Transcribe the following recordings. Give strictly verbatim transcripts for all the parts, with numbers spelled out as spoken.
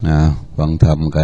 นะฟังธรรมกัน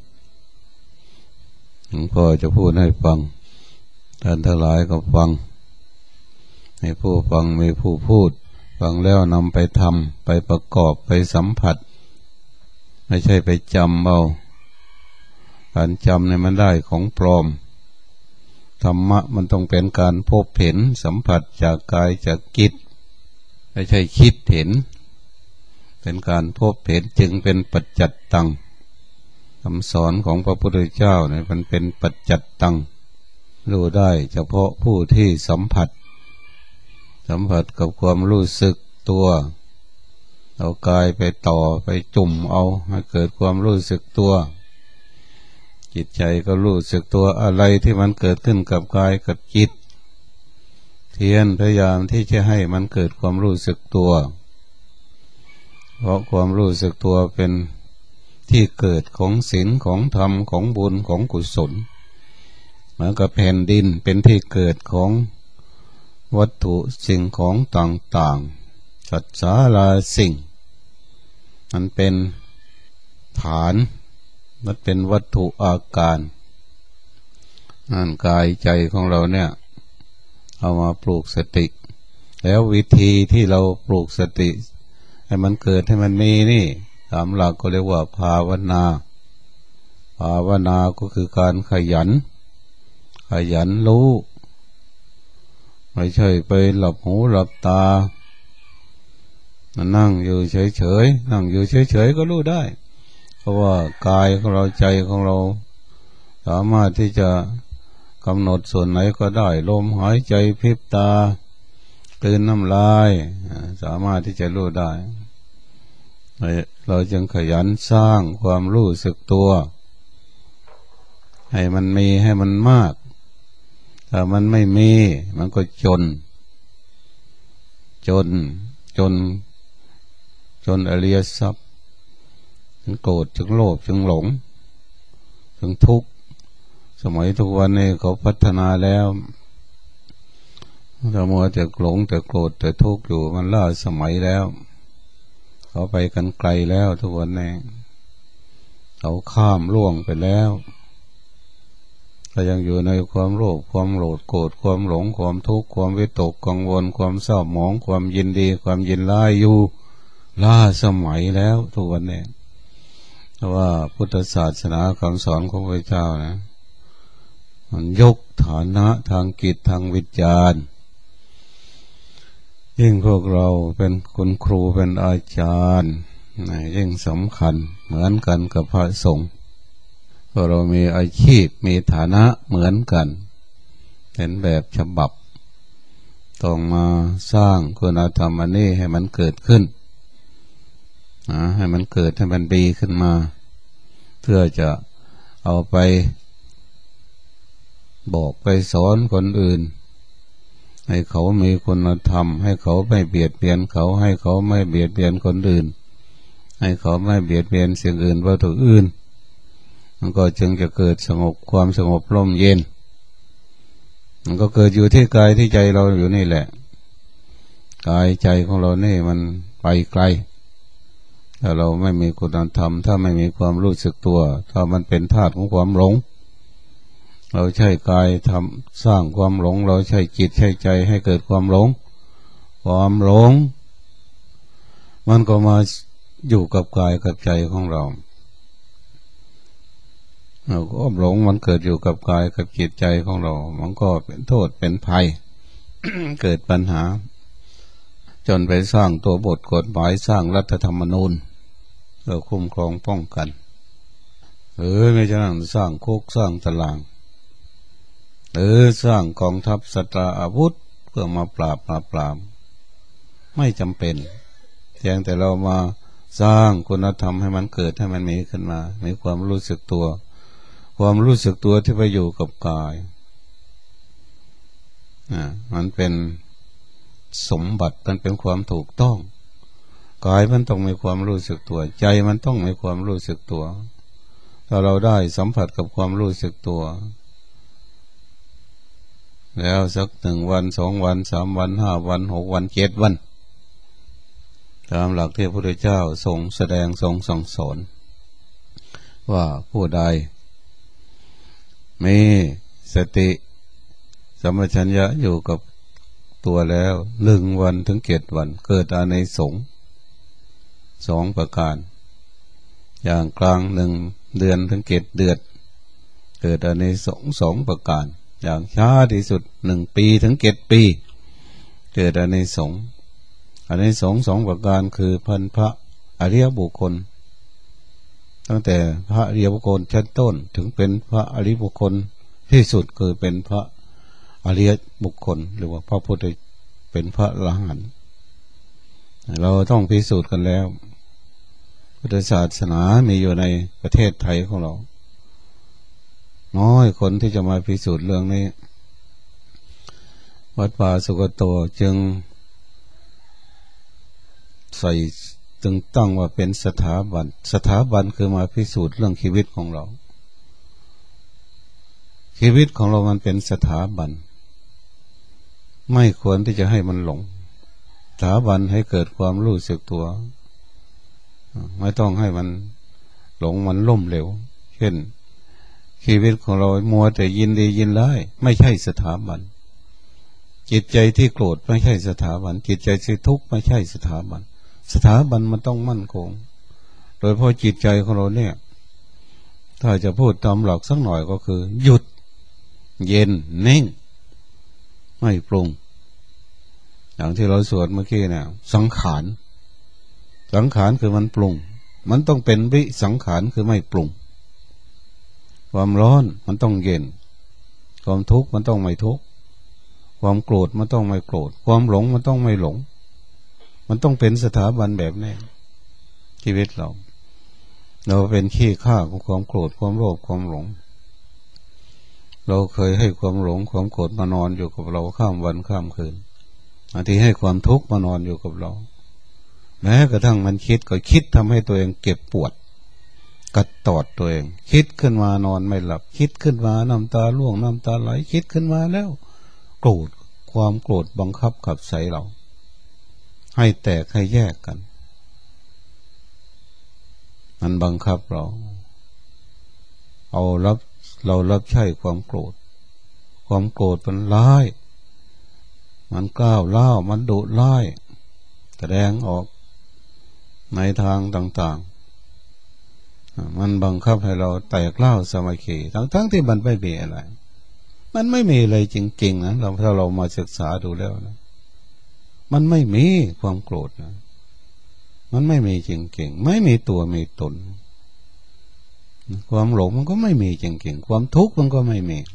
หลวงพ่อจะพูดให้ฟังท่านทั้งหลายก็ฟังให้ผู้ฟังมีผู้พูดฟังแล้วนำไปทำไปประกอบไปสัมผัสไม่ใช่ไปจำเอาการจำเนี่ยมันได้ของปลอมธรรมะมันต้องเป็นการพบเห็นสัมผัสจากกายจากจิตไม่ใช่คิดเห็นเป็นการพบเห็นจึงเป็นปัจจัตตังคำสอนของพระพุทธเจ้าเนี่ยมันเป็นปัจจัตตังรู้ได้เฉพาะผู้ที่สัมผัสสัมผัสกับความรู้สึกตัวเอากายไปต่อไปจุ่มเอาให้เกิดความรู้สึกตัวจิตใจก็รู้สึกตัวอะไรที่มันเกิดขึ้นกับกายกับจิตเพียรพยายามที่จะให้มันเกิดความรู้สึกตัวเพราะความรู้สึกตัวเป็นที่เกิดของศีลของธรรมของบุญของกุศลเหมือนกับแผ่นดินเป็นที่เกิดของวัตถุสิ่งของต่างๆสัตว์สาราสิ่งมันเป็นฐานมันเป็นวัตถุอาการนั่นกายใจของเราเนี่ยเอามาปลูกสติแล้ววิธีที่เราปลูกสติให้มันเกิดให้มันมีนี่ตามหลักก็เรียกว่าภาวนาภาวนาก็คือการขยันขยันรู้ไม่ใช่ไปหลับหูหลับตานั่งอยู่เฉยๆนั่งอยู่เฉยๆก็รู้ได้เพราะว่ากายของเราใจของเราสามารถที่จะกำหนดส่วนไหนก็ได้ลมหายใจพริบตาตื่นน้ำลายสามารถที่จะรู้ได้เราจึงขยันสร้างความรู้สึกตัวให้มันมีให้มันมากถ้ามันไม่มีมันก็จนจนจนจนอริยทรัพย์ถึงโกรธถึงโลภถึงหลงถึงทุกข์สมัยทุกวันนี้เขาพัฒนาแล้วถ้ามัวแต่หลงแต่โกรธแต่ทุกข์อยู่มันล้าสมัยแล้วเขาไปกันไกลแล้วทุกวันนี้เขาข้ามล่วงไปแล้วก็ยังอยู่ในความโลภความโกรธโกรธความหลงความทุกข์ความวิตกกังวลความเศร้าหมองความยินดีความยินร้ายอยู่ล้าสมัยแล้วทุกวันนี้เพราะว่าพุทธศาสนาคำสอนของพระเจ้านะมันยกฐานะทางจิตทางวิญญาณยิ่งพวกเราเป็นคุณครูเป็นอาจารย์ยิ่งสำคัญเหมือนกันกับพระสงฆ์เพราะเรามีอาชีพมีฐานะเหมือนกันเป็นแบบฉบับต้องมาสร้างคุณธรรมอันนี้ให้มันเกิดขึ้นนะให้มันเกิดให้มันดีขึ้นมาเพื่อจะเอาไปบอกไปสอนคนอื่นให้เขามีคุณธรรมให้เขาไม่เบียดเบียนเขาให้เขาไม่เบียดเบียนคนอื่นให้เขาไม่เบียดเบียนสิ่งอื่นวัตถุอื่นมันก็จึงจะเกิดสงบความสงบร่มเย็นมันก็เกิดอยู่ที่กายที่ใจเราอยู่นี่แหละกายใจของเรานี่มันไปไกลถ้าเราไม่มีคุณธรรมถ้าไม่มีความรู้สึกตัวถ้ามันเป็นธาตุของความหลงเราใช้กายทำสร้างความหลงเราใช้จิตใช้ใจให้เกิดความหลงความหลงมันก็มาอยู่กับกายกับใจของเราเราก็หลงมันเกิดอยู่กับกายกับจิตใจของเรามันก็เป็นโทษเป็นภัย เกิดปัญหาจนไปสร้างตัวบทกฎหมายสร้างรัฐธรรมนูญเพื่อคุ้มครองป้องกันหรือไม่ใช่นั้นสร้างคุกสร้างตารางหรือสร้างกองทัพสตราอาวุธเพื่อมาปราบมาปรามไม่จำเป็นเพียงแต่เรามาสร้างคุณธรรมให้มันเกิดให้มันมีขึ้นมามีความรู้สึกตัวความรู้สึกตัวที่ไปอยู่กับกายอ่ามันเป็นสมบัติมันเป็นความถูกต้องกายมันต้องมีความรู้สึกตัวใจมันต้องมีความรู้สึกตัวถ้าเราได้สัมผัสกับความรู้สึกตัวแล้วสักหนึ่งวันสองวันสามวันห้าวันหกวันเจ็ดวันตามหลักที่พระพุทธเจ้าทรงแสดงทรงสั่งสอนว่าผู้ใดมีสติสัมปชัญญะอยู่กับตัวแล้วหนึ่งวันถึงเจ็ดวันเกิดอานิสงส์สองประการอย่างกลางหนึ่งเดือนถึงเจ็ดเดือนเกิดอานิสงส์สองประการอย่างช้าที่สุดหนึ่งปีถึงเจ็ดปีเกิดอานิสงส์อานิสงส์สองประการคือพันพระอริยบุคคลตั้งแต่พระอริยบุคคลชั้นต้นถึงเป็นพระอริยบุคคลที่สุดคือเป็นพระอริยบุคคลหรือว่าพระพุทธเป็นพระอรหันต์เราต้องพิสูจน์กันแล้วพุทธศาสนามีอยู่ในประเทศไทยของเราน้อยคนที่จะมาพิสูจน์เรื่องนี้วัดป่าสุกโตจึงใส่จึงตั้งว่าเป็นสถาบันสถาบันคือมาพิสูจน์เรื่องชีวิตของเราชีวิตของเรามันเป็นสถาบันไม่ควรที่จะให้มันหลงสถาบันให้เกิดความรู้สึกตัวไม่ต้องให้มันหลงมันล่มเหลวเช่นชีวิตของเรามัวแต่ยินดียินร้ายไม่ใช่สถาบันจิตใจที่โกรธไม่ใช่สถาบันจิตใจที่ทุกข์ไม่ใช่สถาบันสถาบันมันต้องมั่นคงโดยเพราะจิตใจของเราเนี่ยถ้าจะพูดตามหลักสักหน่อยก็คือหยุดเย็นนิ่งไม่ปรุงอย่างที่เราสวดเมื่อกี้เนี่ยสังขารสังขารคือมันปรุงมันต้องเป็นวิสังขารคือไม่ปรุงความร้อนมันต้องเย็นความทุกข์มันต้องไม่ทุกข์ความโกรธมันต้องไม่โกรธความหลงมันต้องไม่หลงมันต้องเป็นสถาบันแบบนี้ชีวิตเราเราเป็นขี้ข้าของความโกรธความโลภความหลงเราเคยให้ความหลงความโกรธมานอนอยู่กับเราข้ามวันข้ามคืนบางทีให้ความทุกข์มานอนอยู่กับเราแม้กระทั่งมันคิดก็คิดทำให้ตัวเองเก็บปวดกัดตอดตัวเองคิดขึ้นมานอนไม่หลับคิดขึ้นมาน้ำตาร่วงน้ำตาไหลคิดขึ้นมาแล้วโกรธความโกรธบังคับขับใส่เราให้แตกให้แยกกันมันบังคับเราเอารับเรารับใช้ความโกรธความโกรธมันร้ายมันก้าวเล่ามันดุร้ายแสดงออกในทางต่างๆมันบังคับให้เราแตกเล่าสามัคคีทั้งๆที่มันไม่มีอะไรมันไม่มีอะไรจริงๆนะเราถ้าเรามาศึกษาดูแล้วนะมันไม่มีความโกรธนะมันไม่มีจริงๆไม่มีตัวมีตนความหลงมันก็ไม่มีจริงๆความทุกข์มันก็ไม่มี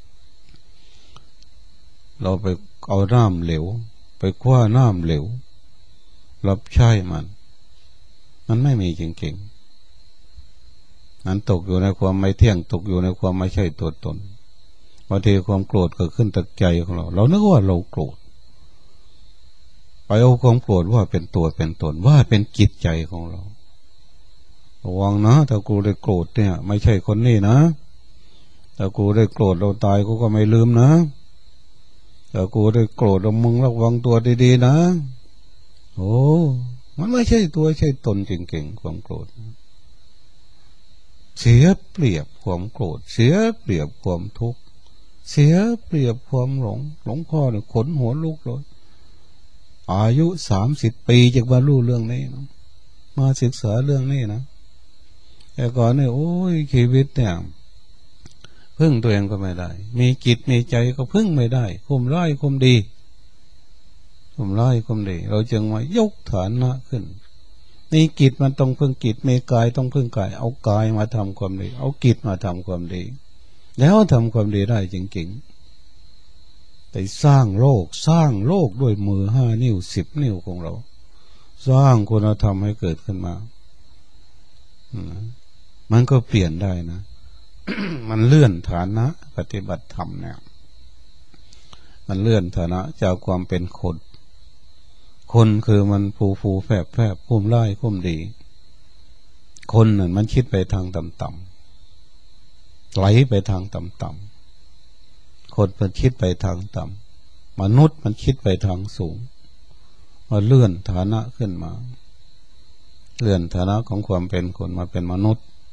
เราไปเอาน้ำเหลวไปคว้าน้ำเหลวรับใช้มันมันไม่มีจริงๆนั้นตกอยู่ในความไม่เที่ยงตกอยู่ในความไม่ใช่ตัวตนบางทีความโกรธเกิดขึ้นจากใจของเราเรานึกว่าเราโกรธไปเอาความโกรธว่าเป็นตัวเป็นตนว่าเป็นจิตใจของเราระวังนะถ้ากูได้โกรธเนี่ยไม่ใช่คนนี้นะถ้ากูได้โกรธเราตายกูก็ไม่ลืมนะถ้ากูได้โกรธเรามึงระวังตัวดีๆนะโอ้มันไม่ใช่ตัวใช่ตนจริงๆความโกรธเสียเปรียบความโกรธเสียเปรียบความทุกข์เสียเปรียบความหลงหลงพ่อเนี่ยขนหัวลุกเลยอายุสามสิบปีจะมารู้เรื่องนี้นะมาศึกษาเรื่องนี้นะแต่ก่อนเนี่ยโอ้ยชีวิตเนี่ยพึ่งตัวเองก็ไม่ได้มีจิตมีใจก็พึ่งไม่ได้คุมร้ายคุมดีคุมร้ายคุมดีเราจึงมายกฐานะขึ้นมีจิตมันต้องพึ่งจิตมีกายต้องพึ่งกายเอากายมาทำความดีเอาจิตมาทำความดีแล้วทำความดีได้จริงๆแต่สร้างโลกสร้างโลกด้วยมือห้านิ้วสิบนิ้วของเราสร้างคุณธรรมให้เกิดขึ้นมามันก็เปลี่ยนได้นะ มันเลื่อนฐานะปฏิบัติธรรมเนี่ยมันเลื่อนฐานะจากความเป็นคนคนคือมันฟูฟูแฝบแฝบพุ่มไล่พุ่มดีคนนั่นมันคิดไปทางต่ำๆไหลไปทางต่ำๆคนมันคิดไปทางต่ำมนุษย์มันคิดไปทางสูงมาเลื่อนฐานะขึ้นมาเลื่อนฐานะของความเป็นคนมาเป็นมนุษย์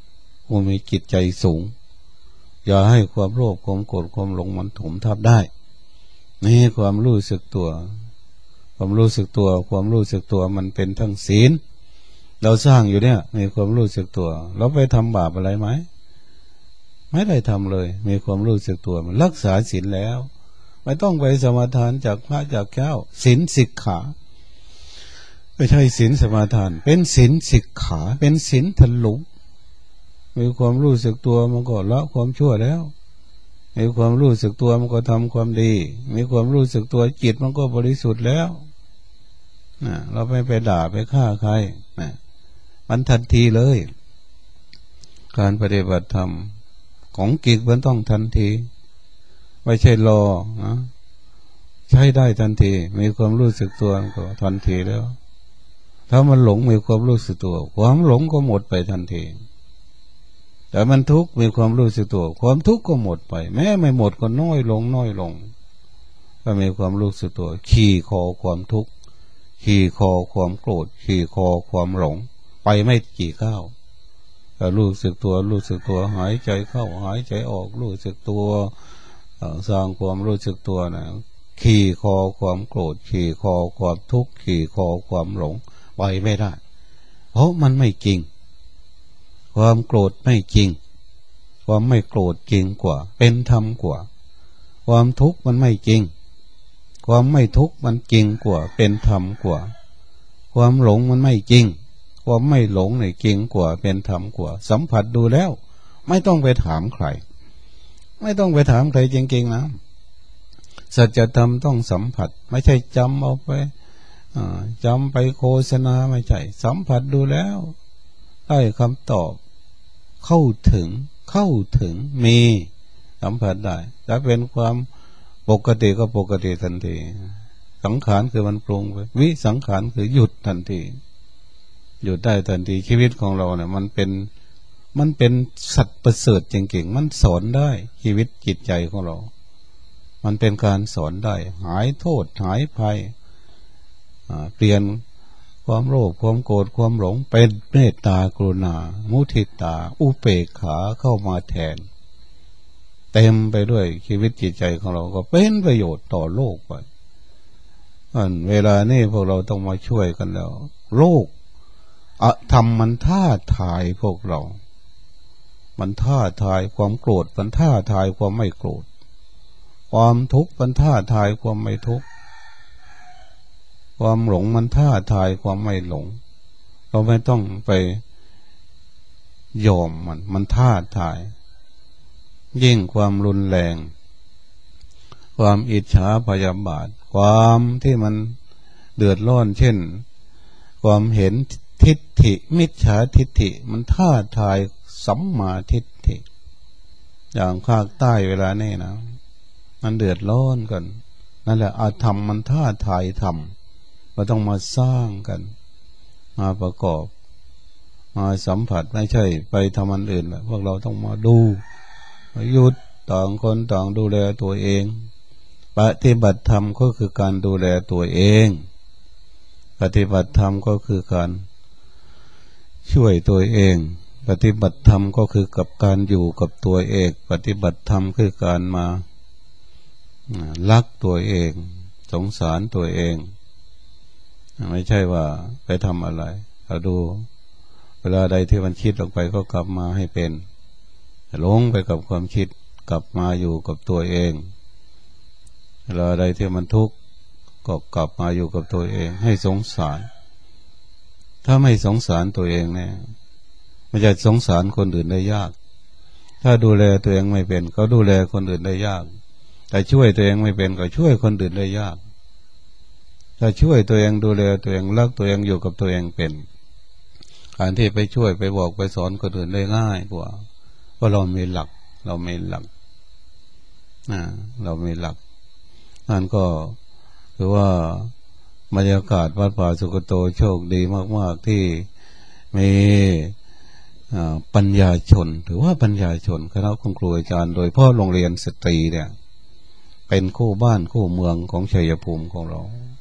ผู้มีจิตใจสูงอย่าให้ความโลภความโกรธความหลงมันถมทับได้นี่ความรู้สึกตัวความรู้สึกตัวความรู้สึกตัวมันเป็นทั้งศีลเราสร้างอยู่เนี่ยมีความรู้สึกตัวเราไปทำบาปอะไรไหมไม่ได้ทำเลยมีความรู้สึกตัวมันรักษาศีลแล้วไม่ต้องไปสมาทานจากพระจากเจ้าศีลสิกขาไม่ใช่ศีลสมาทานเป็นศีลสิกขาเป็นศีลทะลุมีความรู้สึกตัวมันก็ละความชั่วแล้วมีความรู้สึกตัวมันก็ทำความดีมีความรู้สึกตัวจิตมันก็บริสุทธิ์แล้วนะเราไม่ไปด่าไปฆ่าใครนะมันทันทีเลยการปฏิบัติธรรมของกิจมันต้องทันทีไม่ใช่รอนะใช้ได้ทันทีมีความรู้สึกตัวก็ทันทีแล้วถ้ามันหลงมีความรู้สึกตัวความหลงก็หมดไปทันทีแต่มันทุกข์มีความรู้สึกตัวความทุกข์ก็หมดไปแม้ไม่หมดก็น้อยลงน้อยลงถ้ามีความรู้สึกตัวขี่คอความทุกข์ขี่คอความโกรธขี่คอความหลงไปไม่กี่ก้าวแต่รู้สึกตัวรู้สึกตัวหายใจเข้าหายใจออกรู้สึกตัวสร้างความรู้สึกตัวนะขี่คอความโกรธขี่คอความทุกข์ขี่คอความหลงไปไม่ได้เพราะมันไม่จริงความโกรธไม่จริงความไม่โกรธจริงกว่าเป็นธรรมกว่าความทุกข์มันไม่จริงความไม่ทุกข์มันจริงกว่าเป็นธรรมกว่าความหลงมันไม่จริงความไม่หลงเนี่ยจริงกว่าเป็นธรรมกว่าสัมผัสดูแล้วไม่ต้องไปถามใครไม่ต้องไปถามใครจริงๆนะสัจธรรมต้องสัมผัสไม่ใช่จำเอาไปจำไปโฆษณาไม่ใช่สัมผัสดูแล้วได้คำตอบเข้าถึงเข้าถึงมีสัมผัสได้ถ้าเป็นความปกติก็ปกติทันทีสังขารคือมันปรุงไปวิสังขารคือหยุดทันทีหยุดได้ทันทีชีวิตของเราเนี่ยมันเป็นมันเป็นสัตว์ประเสริฐจริงๆมันสอนได้ชีวิตจิตใจของเรามันเป็นการสอนได้หายโทษหายภัยเปลี่ยนความโลภความโกรธความหลงเป็นเมตตากรุณามุทิตาอุเบกขาเข้ามาแทนเต็มไปด้วยชีวิตจิตใจของเราก็เป็นประโยชน์ต่อโลกไปอันเวลานี้พวกเราต้องมาช่วยกันแล้วโลกอะธรรมมันท้าทายพวกเรามันท้าทายความโกรธมันท้าทายความไม่โกรธความทุกข์มันท้าทายความไม่ทุกข์ความหลงมันท้าทายความไม่หลงเราไม่ต้องไปยอมมันมันท้าทายยิ่งความรุนแรงความอิจฉาพยาบาทความที่มันเดือดร้อนเช่นความเห็นทิฏฐิมิจฉาทิฏฐิมันท้าทายสัมมาทิฏฐิอย่างภาคใต้เวลานี้นะมันเดือดร้อนกันนั่นแหละอาธรรมมันท้าทายธรรมเราต้องมาสร้างกันมาประกอบมาสัมผัสไม่ใช่ไปทำอันอื่นแหละพวกเราต้องมาดูมาหยุดต่างคนต่างดูแลตัวเองปฏิบัติธรรมก็คือการดูแลตัวเองปฏิบัติธรรมก็คือการช่วยตัวเองปฏิบัติธรรมก็คือกับการอยู่กับตัวเองปฏิบัติธรรมคือการมารักตัวเองสงสารตัวเองไม่ใช่ว่าไปทำอะไรเราดูเวลาใดที่มันคิดออกไปก็กลับมาให้เป็นหลงไปกับความคิดกลับมาอยู่กับตัวเองเวลาใดที่มันทุกข์ก็กลับมาอยู่กับตัวเองให้สงสารถ้าไม่สงสารตัวเองเนี่ยมันจะสงสารคนอื่นได้ยากถ้าดูแลตัวเองไม่เป็นก็ดูแลคนอื่นได้ยากแต่ช่วยตัวเองไม่เป็นก็ช่วยคนอื่นได้ยากถ้าช่วยตัวเองดูแลตัวเองรักตัวเองอยู่กับตัวเองเป็นการที่ไปช่วยไปบอกไปสอนคนอื่นได้ง่ายกว่าเพราะเรามีหลักเรามีหลักอ่าเรามีหลักนั่นก็คือว่าบรรยากาศวัดป่าสุกโตโชคดีมากๆที่มีปัญญาชนถือว่าปัญญาชนคณะคุณครูอาจารย์โดยพ่อโรงเรียนสตรีเนี่ยเป็นคู่บ้านคู่เมืองของชัยภูมิของเรา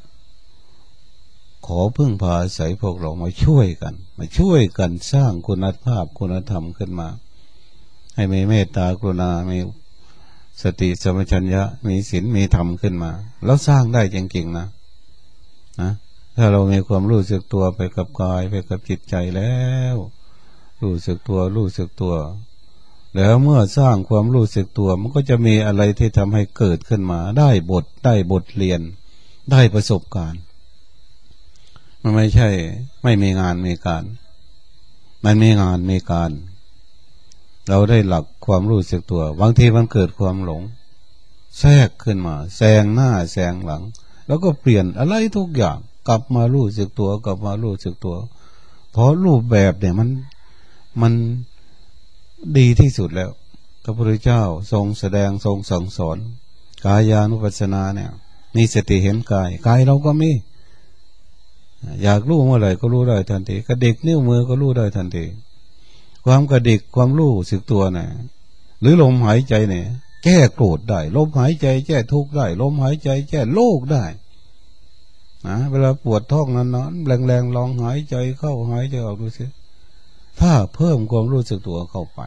ขอพึ่งพาอาศัยพวกเรามาช่วยกันมาช่วยกันสร้างคุณภาพคุณธรรมขึ้นมาให้มีเมตตากรุณามีสติสัมปชัญญะมีศีลมีธรรมขึ้นมาแล้วสร้างได้จริงๆนะนะถ้าเรามีความรู้สึกตัวไปกับกายไปกับจิตใจแล้วรู้สึกตัวรู้สึกตัวแล้วเมื่อสร้างความรู้สึกตัวมันก็จะมีอะไรที่ทำให้เกิดขึ้นมาได้บทได้บทเรียนได้ประสบการณ์มันไม่ใช่ไม่มีงานมีการมันมีงานมีการเราได้หลักความรู้สึกตัวบางทีมันเกิดความหลงแทรกขึ้นมาแซงหน้าแซงหลังแล้วก็เปลี่ยนอะไรทุกอย่างกลับมารู้สึกตัวกลับมารู้สึกตัวเพราะรูปแบบเนี่ยมันมันดีที่สุดแล้วพระพุทธเจ้าทรงแสดงทรงสั่งสอนกายานุปัสสนาเนี่ยมีสติเห็นกายกายเราก็มีอยากรู้เมื่อไหร่ก็รู้ได้ทันทีกระดิกนิ้วมือก็รู้ได้ทันทีความกระดิกความรู้สึกตัวเนี่ยหรือลมหายใจเนี่ยแก้โกรธได้ลมหายใจแก้ทุกข์ได้ลมหายใจแก้โรคได้นะเวลาปวดท้องนั้นนแรงๆลองหายใจเข้าหายใจออกดูสิถ้าเพิ่มความรู้สึกตัวเข้าไป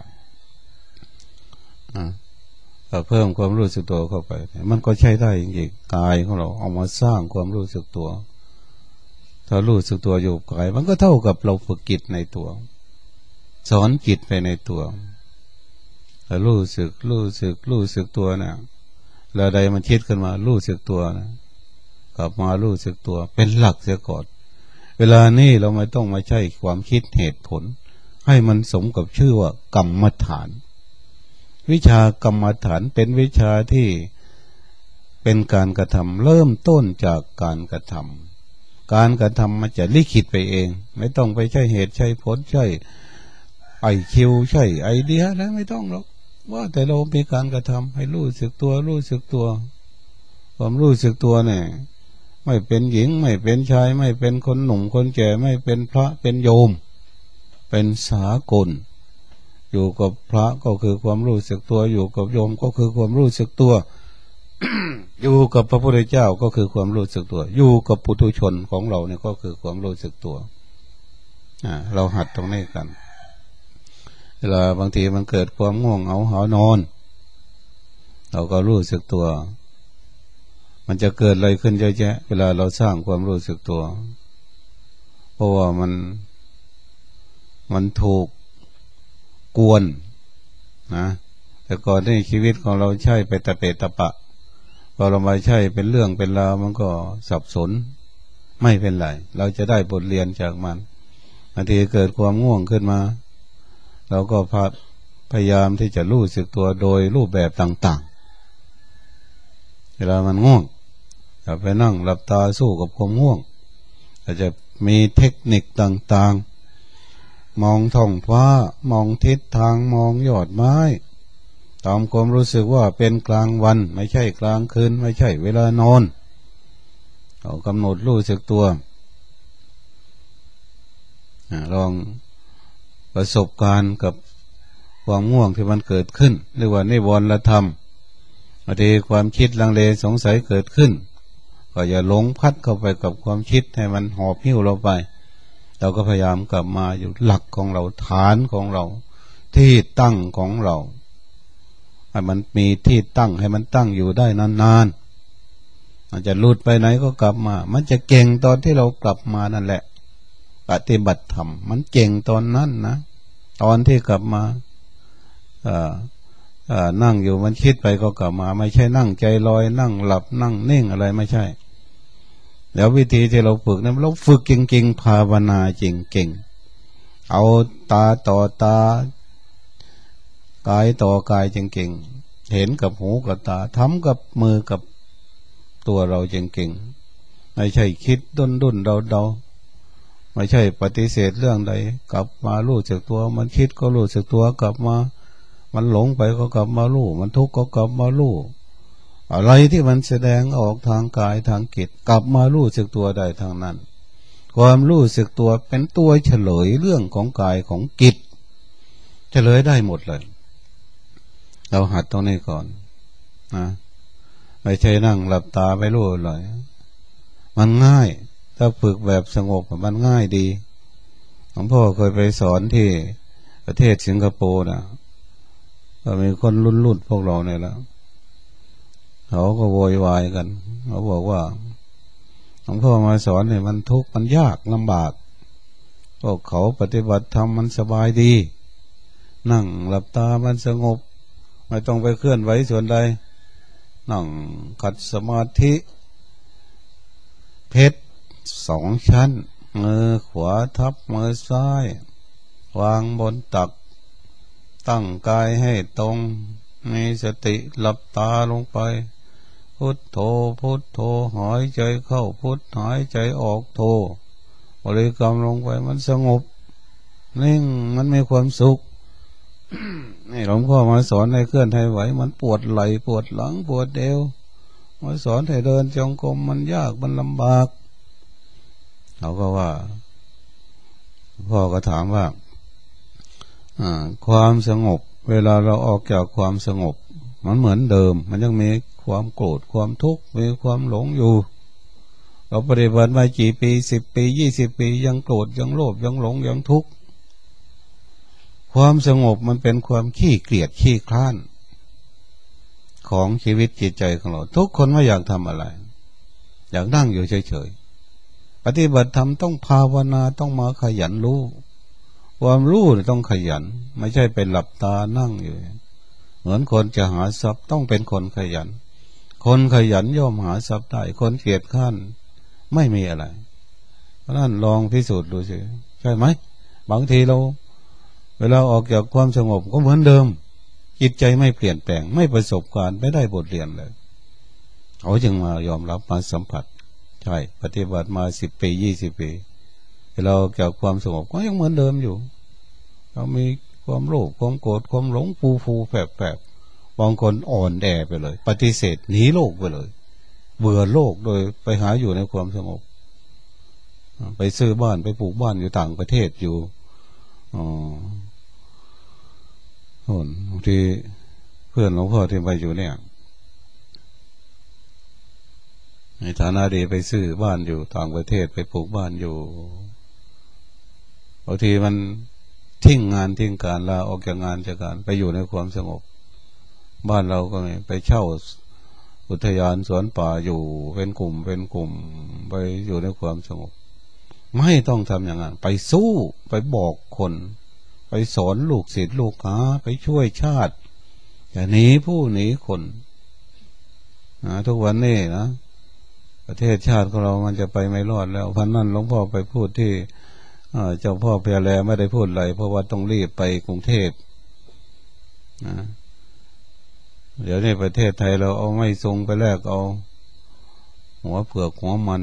นะถ้าเพิ่มความรู้สึกตัวเข้าไปมันก็ใช้ได้จริงๆกายของเราเอามาสร้างความรู้สึกตัวถ้ารู้สึกตัวอยู่กายมันก็เท่ากับเราฝึกจิตในตัวสอนจิตไปในตัวถ้ารู้สึกรู้สึกรู้สึกตัวนะแล้วใดมันคิดขึ้นมารู้สึกตัวนะกลับมารู้สึกตัวเป็นหลักเสียก่อนเวลานี้เราไม่ต้องมาใช้ความคิดเหตุผลให้มันสมกับชื่อว่ากรรมฐานวิชากรรมฐานเป็นวิชาที่เป็นการกระทำเริ่มต้นจากการกระทำการกระทำมันจะลิขิตไปเองไม่ต้องไปใช้เหตุใช้ผลใช้ไอคิวใช่ไอเดียนะไม่ต้องหรอกว่าแต่เรามีการกระทำให้รู้สึกตัวรู้สึกตัวความรู้สึกตัวเนี่ยไม่เป็นหญิงไม่เป็นชายไม่เป็นคนหนุ่มคนแก่ไม่เป็นพระเป็นโยมเป็นสากลอยู่กับพระก็คือความรู้สึกตัวอยู่กับโยมก็คือความรู้สึกตัว อยู่กับพระพุทธเจ้าก็คือความรู้สึกตัวอยู่กับปุถุชนของเราเนี่ยก็คือความรู้สึกตัวอ่าเราหัดตรงนี้กันเวลาบางทีมันเกิดความง่วงเหงาหานอนเราก็รู้สึกตัวมันจะเกิดอะไรขึ้นเยอะแยะเวลาเราสร้างความรู้สึกตัวเพราะว่ามันมันถูกกวนนะแต่ก่อนที่ชีวิตของเราใช่ไปตะเปะตะปะพอเรามาใช่เป็นเรื่องเป็นราวมันก็สับสนไม่เป็นไรเราจะได้บทเรียนจากมันบางทีเกิดความง่วงขึ้นมาเราก็พยายามที่จะรู้สึกตัวโดยรูปแบบต่างๆเวลามันง่วงอย่าไปนั่งหลับตาสู้กับความง่วงอาจจะมีเทคนิคต่างๆมองท้องฟ้ามองทิศทางมองยอดไม้ตามความรู้สึกว่าเป็นกลางวันไม่ใช่กลางคืนไม่ใช่เวลานอนเรากำหนดรู้สึกตัวลองประสบการณ์กับความง่วงที่มันเกิดขึ้นเรียกว่านิวรณธรรมบางทีความคิดลังเลสงสัยเกิดขึ้นก็อย่าหลงพัดเข้าไปกับความคิดให้มันหอบหิ้วเราไปเราก็พยายามกลับมาอยู่หลักของเราฐานของเราที่ตั้งของเราให้มันมีที่ตั้งให้มันตั้งอยู่ได้นานๆมันจะหลุดไปไหนก็กลับมามันจะเก่งตอนที่เรากลับมานั่นแหละปฏิบัติธรรมมันเก่งตอนนั้นนะตอนที่กลับมาอ่าอ่านั่งอยู่มันคิดไปก็กลับมาไม่ใช่นั่งใจลอยนั่งหลับนั่งนิ่งอะไรไม่ใช่แล้ววิธีที่เราฝึกนั้นเราฝึกจริงๆภาวนาจริงๆเอาตาต่อตากายต่อกายจริงๆเห็นกับหูกับตาทำกับมือกับตัวเราจริงๆไม่ใช่คิดดุนดุนเดาเดาไม่ใช่ปฏิเสธเรื่องใดกลับมารู้สึกตัวมันคิดก็รู้สึกตัวกลับมามันหลงไปก็กลับมารู้มันทุกข์ก็กลับมารู้อะไรที่มันแสดงออกทางกายทางจิตกลับมารู้สึกตัวได้ทางนั้นความรู้สึกตัวเป็นตัวเฉลยเรื่องของกายของจิตเฉลยได้หมดเลยเราหัดตรงนี้ก่อนนะไม่ใช่นั่งหลับตาไปรู้เลยมันง่ายถ้าฝึกแบบสงบมันง่ายดีหลวงพ่อเคยไปสอนที่ประเทศสิงคโปร์นะก็มีคนรุ่นรุ่นพวกเราเนี่ยแล้วเขาก็โวยวายกันเขาบอกว่าหลวงพ่อมาสอนเนี่ยมันทุกข์มันยากลำบากพวกเขาปฏิบัติธรรมมันสบายดีนั่งหลับตามันสงบไม่ต้องไปเคลื่อนไหวส่วนใดนั่งขัดสมาธิเพชรสองชั้นมือขวาทับมือซ้ายวางบนตักตั้งกายให้ตรงมีสติหลับตาลงไปพุทโธพุทโธหายใจเข้าพุทหายใจออกโธบริกรรมลงไปมันสงบนิ่งมันมีความสุข นี่หลวงพ่อมาสอนให้เคลื่อนให้ไหวมันปวดไหล่ปวดหลังปวดเอวมาสอนให้เดินจงกรมมันยากมันลำบากเขาก็ว่าพ่อก็ถามว่าความสงบเวลาเราออกจากความสงบมันเหมือนเดิมมันยังมีความโกรธความทุกข์มีความหลงอยู่เราปฏิบัติมากี่ปีสิบปียี่สิบปียังโกรธยังโลภยังหลงยังทุกข์ความสงบมันเป็นความขี้เกียจขี้คร้านของชีวิตจิตใจของเราทุกคนไม่อยากทำอะไรอยากนั่งอยู่เฉยๆปฏิบัติธรรมต้องภาวนาต้องมาขยันรู้ความรู้ต้องขยันไม่ใช่เป็นหลับตานั่งอยู่เหมือนคนจะหาทรัพย์ต้องเป็นคนขยันคนขยันย่อมหาทรัพย์ได้คนเกียจข้านไม่มีอะไรเพราะนั้นลองพิสูจน์ดูสิใช่ไหมบางทีเราเวลาออกจากความสงบก็เหมือนเดิมจิตใจไม่เปลี่ยนแปลงไม่ประสบการณ์ไม่ได้บทเรียนเลยเขาจึงมายอมรับมาสัมผัสใช่ปฏิบัติมาสิบปียี่สิบปีเราออกจากความสงบก็ยังเหมือนเดิมอยู่เรามีความโลภความโกรธความหลงฟูฟูแฝบแฝบบางคนอ่อนแอไปเลยปฏิเสธหนีโลกไปเลยเบื่อโลกโดยไปหาอยู่ในความสงบไปซื้อบ้านไปปลูกบ้านอยู่ต่างประเทศอยู่อ๋อโน่นที่เพื่อนหลวงพ่อที่ไปอยู่เนี่ยในฐานะดีไปซื้อบ้านอยู่ต่างประเทศไปปลูกบ้านอยู่บางทีมันทิ้งงานทิ้งการลาออกจากงานจากการไปอยู่ในความสงบบ้านเราก็ไปเช่าอุทยานสวนป่าอยู่เป็นกลุ่มเป็นกลุ่มไปอยู่ในความสงบไม่ต้องทำอย่างนั้นไปสู้ไปบอกคนไปสอนลูกศิษย์ลูกหาไปช่วยชาติอย่าหนีผู้หนีคนนะทุกวันนี้นะประเทศชาติของเรามันจะไปไม่รอดแล้วพันนั้นหลวงพ่อไปพูดที่เจ้าพ่อเพียแลไม่ได้พูดอะไรเพราะว่าต้องรีบไปกรุงเทพนะเดี๋ยวในประเทศไทยเราเอาไม่ทรงไปแลกเอาหัวเผือกหัวมัน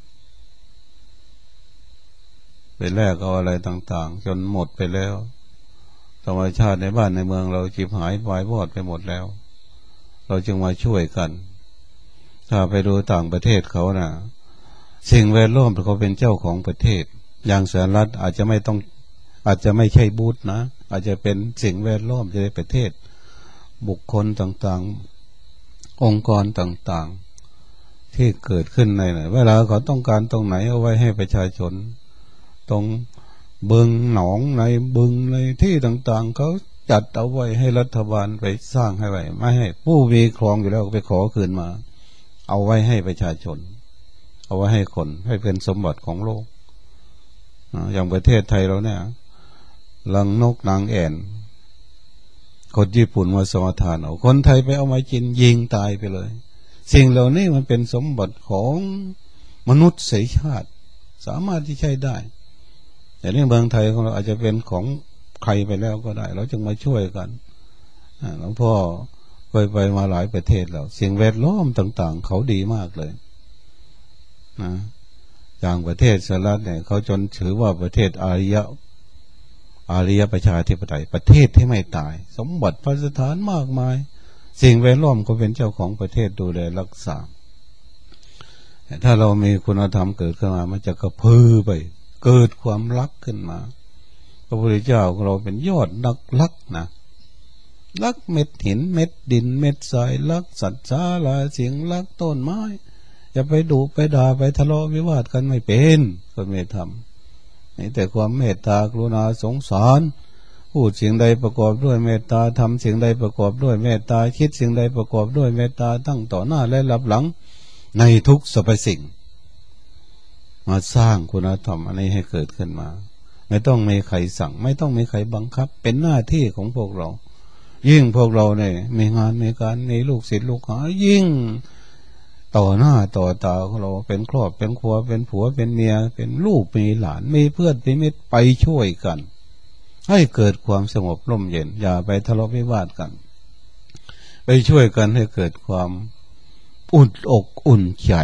ไปแลกเอาอะไรต่างๆจนหมดไปแล้วธรรมชาติในบ้านในเมืองเราจิบหายวายวอดไปหมดแล้วเราจึงมาช่วยกันถ้าไปดูต่างประเทศเขานะสิ่งแวดล้อมเขาเป็นเจ้าของประเทศอย่างสหรัฐอาจจะไม่ต้องอาจจะไม่ใช่บูธนะอาจจะเป็นสิ่งแวดล้อมจะได้ประเทศบุคคลต่างๆองค์กรต่างๆที่เกิดขึ้นในไหนเวลาเขาต้องการตรงไหนเอาไว้ให้ประชาชนตรงบึงหนองในบึงในที่ต่างๆเขาจัดเอาไว้ให้รัฐบาลไปสร้างให้ไว้ไม่ให้ผู้มีครองอยู่แล้วไปขอคืนมาเอาไว้ให้ประชาชนเอาไว้ให้คนให้เป็นสมบัติของโลกอย่างประเทศไทยเราเนี่ยลังนกนางแอ่นคนญี่ปุ่นมาสมทานเอาคนไทยไปเอามากินยิงตายไปเลยสิ่งเหล่านี้มันเป็นสมบัติของมนุษย์ชาติสามารถที่ใช้ได้แต่ในเมืองไทยของเราอาจจะเป็นของใครไปแล้วก็ได้เราจึงมาช่วยกันหลวงพ่อเคยไปมาหลายประเทศแล้วสิ่งแวดล้อมต่างๆเขาดีมากเลยนะอย่างประเทศสหรัฐเนี่ยเขาจนถือว่าประเทศอารยะอารยประชาธิปไตยประเทศที่ไม่ตายสมบัติพระสถานมากมายสิ่งแวดล้อมก็เป็นเจ้าของประเทศดูแลรักษาถ้าเรามีคุณธรรมเกิดขึ้นมามันจะกระพือไปเกิดความรักขึ้นมาพระพุทธเจ้าของเราเป็นยอดนักรักนะรักเม็ดหินเม็ดดินเม็ดทรายรักสัตว์สาราเสียงรักต้นไม้อย่าไปดุไปด่าไปทะเลาะวิวาทกันไม่เป็นคนไม่ทำนี่แต่ความเมตตากรุณาสงสารพูดสิ่งใดประกอบด้วยเมตตาทำสิ่งใดประกอบด้วยเมตตาคิดสิ่งใดประกอบด้วยเมตตาตั้งต่อหน้าและรับหลังในทุกสรรพสิ่งมาสร้างคุณธรรมอันนี้ให้เกิดขึ้นมาไม่ต้องมีใครสั่งไม่ต้องมีใครบังคับเป็นหน้าที่ของพวกเรายิ่งพวกเราเนี่ยมีงานมีการมีลูกศิษย์ลูกหายิ่งต่อหน้าต่อตาของเราเป็นครอบเป็นครัวเป็นผัวเป็นเมียเป็นลูกมีหลานมีเพื่อนมีมิตรไปช่วยกันให้เกิดความสงบร่มเย็นอย่าไปทะเลาะวิวาทกันไปช่วยกันให้เกิดความอุ่นอกอุ่นใจ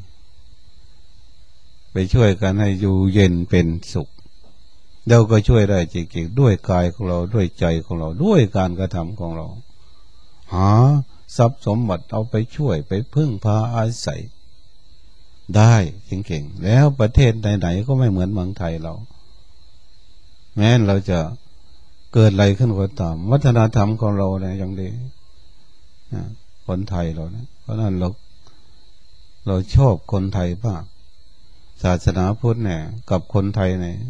ไปช่วยกันให้อยู่เย็นเป็นสุขเราก็ช่วยได้จริงๆด้วยกายของเราด้วยใจของเราด้วยการกระทำของเราหาทรัพย์สมบัติเอาไปช่วยไปพึ่งพาอาศัยได้จริงๆแล้วประเทศไหนๆก็ไม่เหมือนเมืองไทยเราแม้เราจะเกิดอะไรขึ้นก็ตามวัฒนธรรมของเราเนี่ยยังดีคนไทยเราเนี่ยเพราะนั้นเราเราชอบคนไทยมากศาสนาพุทธเนี่ยกับคนไทยเนี่ย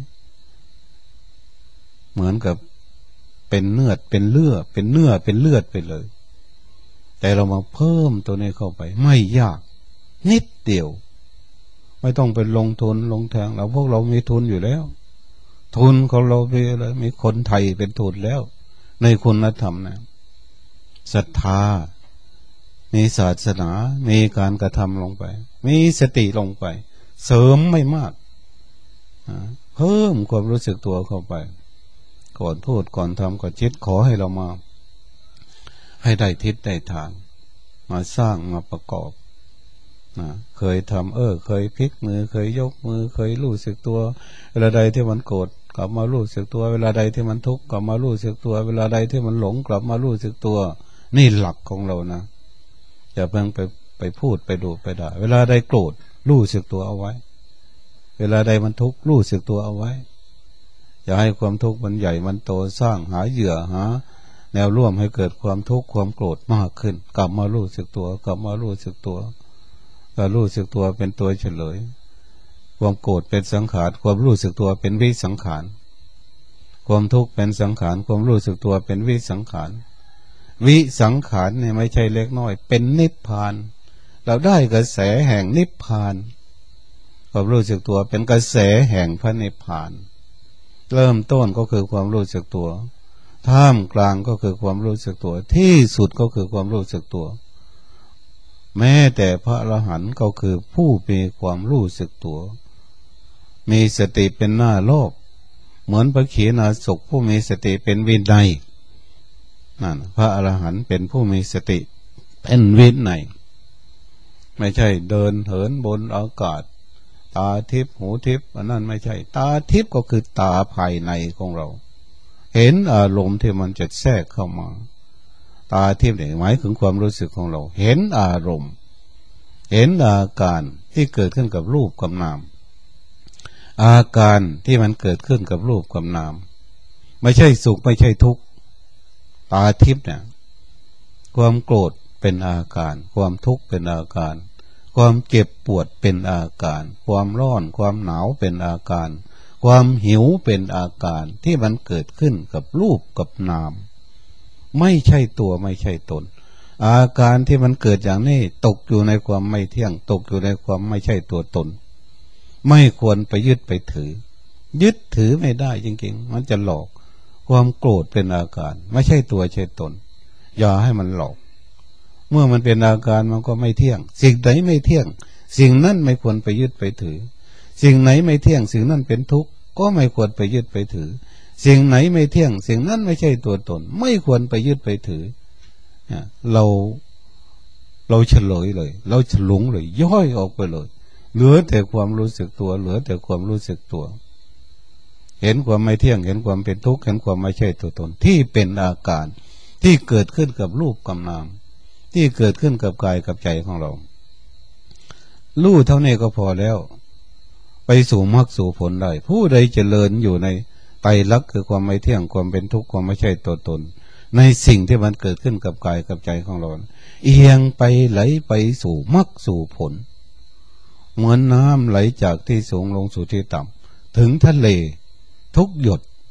เหมือนกับเป็นเนื้อเป็นเลือดเป็นเนื้อเป็นเลือดไปเลยแต่เรามาเพิ่มตัวนี้เข้าไปไม่ยากนิดเดียวไม่ต้องไปลงทุนลงแทงเราพวกเรามีทุนอยู่แล้วทุนของเรามีอะไรมีคนไทยเป็นทุนแล้วในคุณธรรมนะศรัทธามีศาสนามีการกระทำลงไปมีสติลงไปเสริมไม่มากเพิ่มความรู้สึกตัวเข้าไปก่อนพูดก่อนทำก่อนคิดขอให้เรามาให้ได้ทิศได้ทางมาสร้างมาประกอบนะเคยทำเออเคยพลิกมือเคยยกมือเคยรู้สึกตัวเวลาใดที่มันโกรธกลับมารู้สึกตัวเวลาใดที่มันทุกข์กลับมารู้สึกตัวเวลาใดที่มันหลงกลับมารู้สึกตัวนี่หลักของเรานะอย่าเพิ่งไปไปพูดไปดูไปด่าเวลาใดโกรธรู้สึกตัวเอาไว้เวลาใดมันทุกข์รู้สึกตัวเอาไว้อย่าให้ความทุกข์มันใหญ่มันโตสร้างหาเหยื่อหาแนวร่วมให้เกิดความทุกข์ความโกรธมากขึ้นกลับมารู้สึกตัวกลับมารู้สึกตัวก็รู้สึกตัวเป็นตัวเฉลยความโกรธเป็นสังขารความรู้สึกตัวเป็นวิสังขารความทุกข์เป็นสังขารความรู้สึกตัวเป็นวิสังขารวิสังขารเนี่ยไม่ใช่เล็กน้อยเป็นนิพพานเราได้กระแสแห่งนิพพานความรู้สึกตัวเป็นกระแสแห่งพระนิพพานเริ่มต้นก็คือความรู้สึกตัวท่ามกลางก็คือความรู้สึกตัวที่สุดก็คือความรู้สึกตัวแม้แต่พระอรหันต์ก็คือผู้มีความรู้สึกตัวมีสติเป็นหน้าโลกเหมือนพระขีณาสกผู้มีสติเป็นวินัยนั่นพระอรหันต์เป็นผู้มีสติเป็นวินัยไม่ใช่เดินเหินบนอากาศตาทิพย์หูทิพย์อันนั้นไม่ใช่ตาทิพย์ก็คือตาภายในของเราเห็นอารมณ์ที่มันจะแทรกเข้ามาตาทิพย์เนี่ยหมายถึงความรู้สึกของเราเห็นอารมณ์เห็นอาการที่เกิดขึ้นกับรูปกับนามอาการที่มันเกิดขึ้นกับรูปกับนามไม่ใช่สุขไม่ใช่ทุกข์ตาทิพย์เนี่ยความโกรธเป็นอาการความทุกข์เป็นอาการความเจ็บปวดเป็นอาการความร้อนความหนาวเป็นอาการความหิวเป็นอาการที่มันเกิดขึ้นกับรูปกับนามไม่ใช่ตัวไม่ใช่ตนอาการที่มันเกิดอย่างนี้ตกอยู่ในความไม่เที่ยงตกอยู่ในความไม่ใช่ตัวตนไม่ควรไปยึดไปถือยึดถือไม่ได้จริงๆมันจะหลอกความโกรธเป็นอาการไม่ใช่ตัวใช่ตนอย่าให้มันหลอกเมื่อมันเป็นอาการมันก็ไม่เที่ยงสิ่งไหนไม่เที่ยงสิ่งนั้นไม่ควรไปยึดไปถือสิ่งไหนไม่เที่ยงสิ่งนั้นเป็นทุกข์ก็ไม่ควรไปยึดไปถือสิ่งไหนไม่เที่ยงสิ่งนั้นไม่ใช่ตัวตนไม่ควรไปยึดไปถือเราเราเฉลยเลยเราฉลุงเลยย่อยออกไปเลยเหลือแต่ความรู้สึกตัวเหลือแต่ความรู้สึกตัวเห็นความไม่เที่ยงเห็นความเป็นทุกข์เห็นความไม่ใช่ตัวตนที่เป็นอาการที่เกิดขึ้นกับรูปกับนามที่เกิดขึ้นกับกายกับใจของเรารู้เท่านี้ก็พอแล้วไปสู่มรรคสู่ผลได้ผู้ใดเจริญอยู่ในไตรลักษณ์คือความไม่เที่ยงความเป็นทุกข์ความไม่ใช่ตัวตนในสิ่งที่มันเกิดขึ้นกับกายกับใจของเราเอียงไปไหลไปสู่มรรคสู่ผลเหมือนน้ำไหลจากที่สูงลงสู่ที่ต่ำถึงทะเลทุกหยด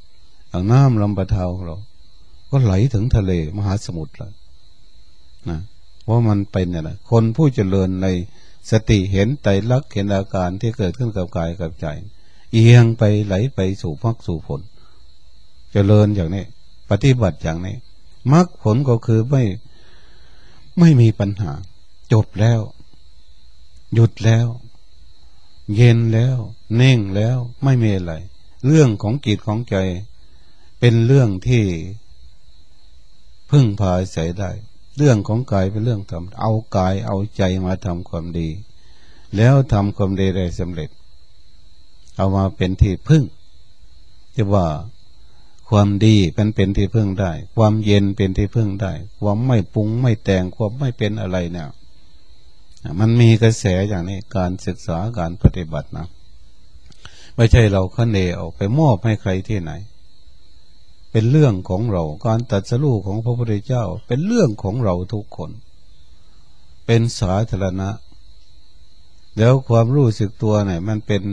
อย่างน้ำลำปะเทาเราก็ไหลถึงทะเลมหาสมุทรเลยนะว่ามันเป็นเนี่ยนะคนผู้เจริญในสติเห็นไตรลักษณ์เห็นอาการที่เกิดขึ้นกับกายกับใจเอียงไปไหลไปสู่มรรคสู่ผลเจริญอย่างนี้ปฏิบัติอย่างนี้มรรคผลก็คือไม่ไม่มีปัญหาจบแล้วหยุดแล้วเย็นแล้วเน่งแล้วไม่มีอะไรเรื่องของจิตของใจเป็นเรื่องที่พึ่งพาอาศัยได้เรื่องของกายเป็นเรื่องทำเอากายเอาใจมาทำความดีแล้วทำความดีได้สำเร็จเอามาเป็นที่พึ่งที่ว่าความดีเป็นเป็นที่พึ่งได้ความเย็นเป็นที่พึ่งได้ความไม่ปรุงไม่แต่งความไม่เป็นอะไรเนี่ยมันมีกระแสอย่างนี้การศึกษาการปฏิบัตินะไม่ใช่เราคะเนเอาไปมอบให้ใครที่ไหนเป็นเรื่องของเราการตรัสรู้ของพระพุทธเจ้าเป็นเรื่องของเราทุกคนเป็นสาธารณะแล้วความรู้สึกตัวเนี่ยมันเป็น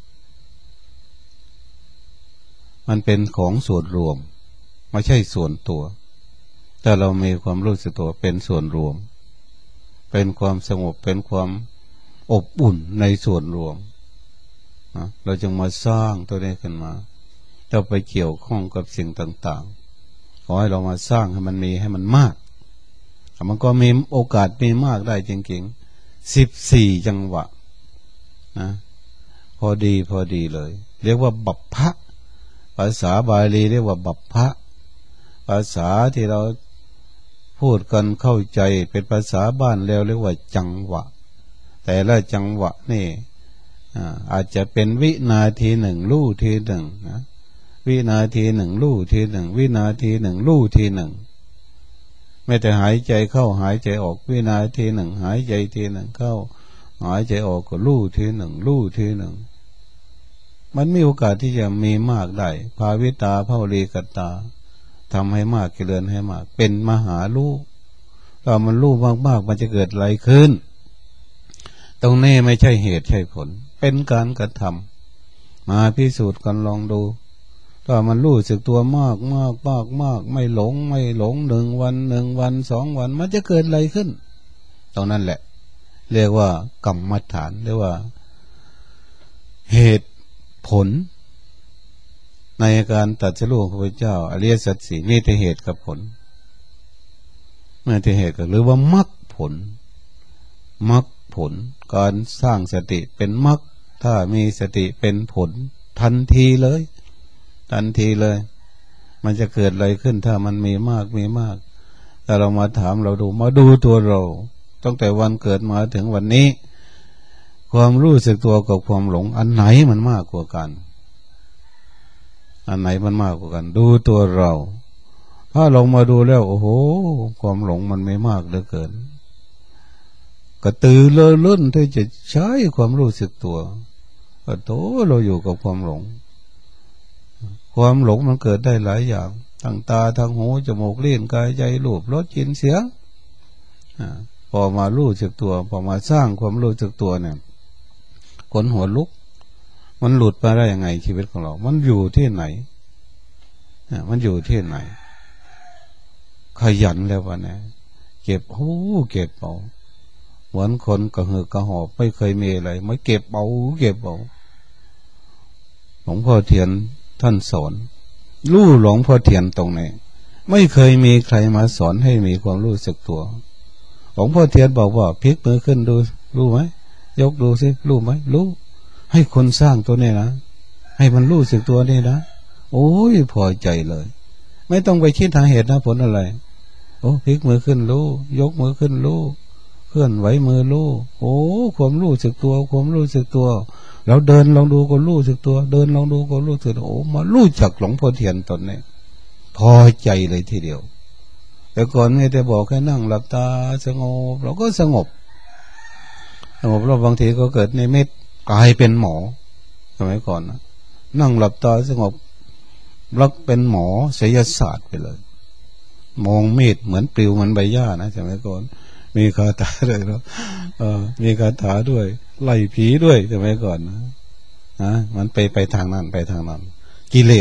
มันเป็นของส่วนรวมไม่ใช่ส่วนตัวแต่เรามีความรู้สึกตัวเป็นส่วนรวมเป็นความสงบเป็นความอบอุ่นในส่วนรวมนะเราจึงมาสร้างตัวนี้ขึ้นมาเราไปเกี่ยวข้องกับสิ่งต่างๆขอให้เรามาสร้างให้มันมีให้มันมากมันก็มีโอกาสมีมากได้จริงๆสิบสี่จังหวะนะพอดีพอดีเลยเรียกว่าบัพพะภาษาบาลีเรียกว่าบัพพะภาษาที่เราพูดกันเข้าใจเป็นภาษาบ้านแล้วเรียกว่าจังหวะแต่ละจังหวะนี่อาจจะเป็นวินาทีหนึ่งลู่ทีหนึ่งนะวินาทีหนึ่งลู่ทีหนึ่งวินาทีหนึ่งลู่ทีหนึ่งไม่แต่หายใจเข้าหายใจออกวินาทีหนึ่งหายใจทีหนึ่งเข้าหายใจออกก็ลู่ทีหนึ่งลู่ทีหนึ่งมันมีโอกาสที่จะมีมากได้ภาวิตาภาวลีกตาทำให้มากเจริญให้มากเป็นมหาลู่ถ้ามันลู่มากๆมันจะเกิดอะไรขึ้นตรงนี้ไม่ใช่เหตุใช่ผลเป็นการกระทำมาพิสูจน์กันลองดูถ้ามันรู้สึกตัวมากมากมากมากไม่หลงไม่หลงหนึ่งวันหนึ่งวันสองวันมันจะเกิดอะไรขึ้นตรงนั้นแหละเรียกว่ากรรมฐานเรียกว่าเหตุผลในการตรัสรู้ของพระพุทธเจ้าอริยสัจสี่มีแต่เหตุกับผลไม่แต่เหตุกับหรือว่ามรรคผลมรรคผลการสร้างสติเป็นมรรคถ้ามีสติเป็นผลทันทีเลยทันทีเลยมันจะเกิดอะไรขึ้นถ้ามันมีมากมีมากแต่เรามาถามเราดูมาดูตัวเราตั้งแต่วันเกิดมาถึงวันนี้ความรู้สึกตัวกับความหลงอันไหนมันมากกว่ากันอันไหนมันมากกว่ากันดูตัวเราถ้าลงมาดูแล้วโอ้โหความหลงมันไม่มากเหลือเกินกระตือรือร้นที่จะใช้ความรู้สึกตัวก็โตเราอยู่กับความหลงความหลงมันเกิดได้หลายอย่างทางตาทางหูจมูกลิ้นกายใจรูปรสกลิ่นเสียงพอมารู้สึกตัวพอมาสร้างความรู้สึกตัวเนี่ยขนหัวลุกมันหลุดไปได้ยังไงชีวิตของเรามันอยู่ที่ไหนมันอยู่ที่ไหนขยันแล้ววะเนี่ยเก็บโอ้เก็บเอาเหมือนคนกระหือกระหอบไม่เคยมีอะไรไม่เก็บเอาเก็บเอาหลวงพ่อเทียนท่านสอนรู้หลวงพ่อเทียนตรงไหนไม่เคยมีใครมาสอนให้มีความรู้สึกตัวหลวงพ่อเทียนบอกว่าพลิกมือขึ้นดูรู้ไหมยกดูสิรู้ไหมรู้ให้คนสร้างตัวนี้นะให้มันรู้สึกตัวนี่นะโอ้ยพอใจเลยไม่ต้องไปคิดหาเหตุนะผลอะไรโอ้พลิกมือขึ้นรู้ยกมือขึ้นรู้เคลื่อนไหวมือรู้โอ้ความรู้สึกตัวความรู้สึกตัวเราเดินลองดูก็รู้สึกตัวเดินลองดูก็รู้สึกโอ้มารู้จักหลวงพ่อเทียนตนนี้พอใจเลยทีเดียวแต่ก่อนไม่ได้บอกให้นั่งหลับตาสงบเราก็สงบสงบแล้วบางทีก็เกิดนิมิตกลายเป็นหมอสมัยก่อนนะนั่งหลับตาสงบรักเป็นหมอศิลปศาสตร์ไปเลยมองมีดเหมือนปลิวเหมือนใบหญ้านะสมัยก่อนมีคาถาด้วยเนาะเออมีคาถาด้วยไล่ผีด้วยสมัยก่อนนะนะมันไปไปทางนั้นไปทางนั้นกิเลส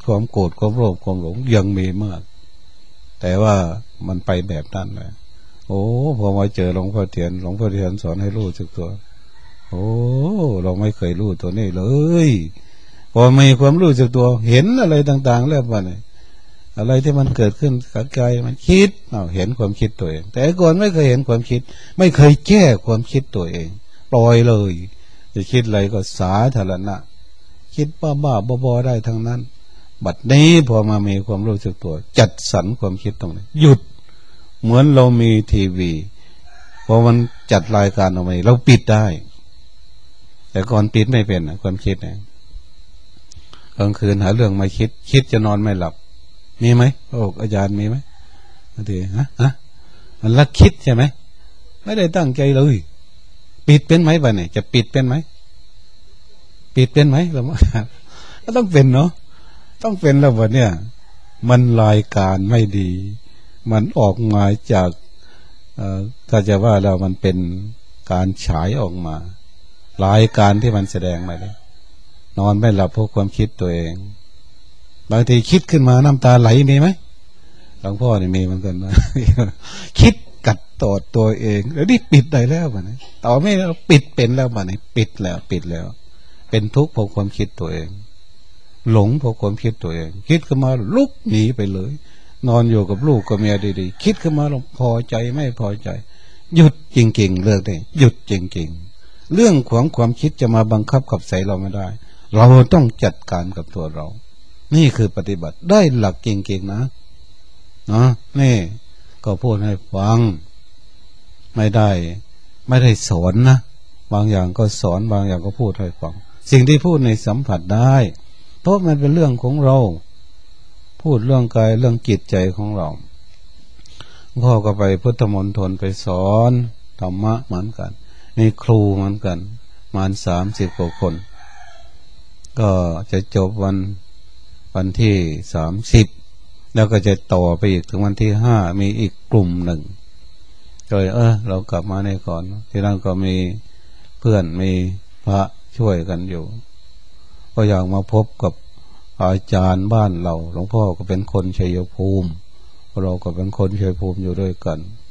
ความโกรธความโลภความหลงยังมีมากแต่ว่ามันไปแบบนั้นเลยโอ้พอมาเจอหลวงพ่อเทียนหลวงพ่อเทียนสอนให้รู้สึกตัวโอ้เราไม่เคยรู้ตัวนี้เลยพอมีความรู้สึกตัวเห็นอะไรต่างๆแล้วว่าเนี่ยอะไรที่มันเกิดขึ้นกับกายมันคิดเอาเห็นความคิดตัวเองแต่ก่อนไม่เคยเห็นความคิดไม่เคยแก้ความคิดตัวเองปล่อยเลยจะคิดอะไรก็สาธารณะคิดบ้าบ้าบอๆได้ทั้งนั้นบัดนี้พอมามีความรู้สึกตัวจัดสรรความคิดตรงนี้หยุดเหมือนเรามีทีวีพอมันจัดรายการออกมาเราปิดได้แต่ก่อนปิดไม่เป็นนะความคิดเนี่ยกลางคืนหาเรื่องมาคิดคิดจะนอนไม่หลับมีไหมโอ้อาจารย์มีไหมบางทีฮะฮะมันลักคิดใช่ไหมไม่ได้ตั้งใจเลยปิดเป็นไหมบ้านี่จะปิดเป็นไหมปิดเป็นไหมเราก็ต้องเป็นเนาะต้องเป็นแล้ววันเนี่ยมันรายการไม่ดีมันออกมาจากถ้าจะว่าเรามันเป็นการฉายออกมารายการที่มันแสดงมาเลยนอนไม่หลับเพราะความคิดตัวเองบางทีคิดขึ้นมาน้ำตาไหลมีไหมหลวงพ่อนี่มีเหมือนกันนะคิดกัดตอดตัวเองแล้วนี่ปิดได้แล้วบ้านี่ต่อไม่เราปิดเป็นแล้วบ้านี่ปิดแล้วปิดแล้วเป็นทุกข์เพราะความคิดตัวเองหลงเพราะความคิดตัวเองคิดขึ้นมาลุกหนีไปเลยนอนอยู่กับลูกกับเมียดีๆคิดขึ้นมาเราพอใจไม่พอใจหยุดจริงๆเลิกได้หยุดจริงๆเรื่องของความคิดจะมาบังคับขับใส่เราไม่ได้เราต้องจัดการกับตัวเรานี่คือปฏิบัติได้หลักจริงๆนะนะนี่ก็พูดให้ฟังไม่ได้ไม่ได้สอนนะบางอย่างก็สอนบางอย่างก็พูดให้ฟังสิ่งที่พูดในสัมผัสได้เพราะมันเป็นเรื่องของเราพูดเรื่องกายเรื่องจิตใจของเราพ่อก็ไปพุทธมณฑลไปสอนธรรมะเหมือนกันมีครูเหมือนกันประมาณสามสิบกว่าคนก็จะจบวันวันที่สามสิบแล้วก็จะต่อไปอีกถึงวันที่ห้ามีอีกกลุ่มหนึ่งก็เลยเออเรากลับมาในก่อนที่นั่นก็มีเพื่อนมีพระช่วยกันอยู่ก็อยากมาพบกับอาจารย์บ้านเราหลวงพ่อก็เป็นคนชัยภูมิเราก็เป็นคนชัยภูมิอยู่ด้วยกัน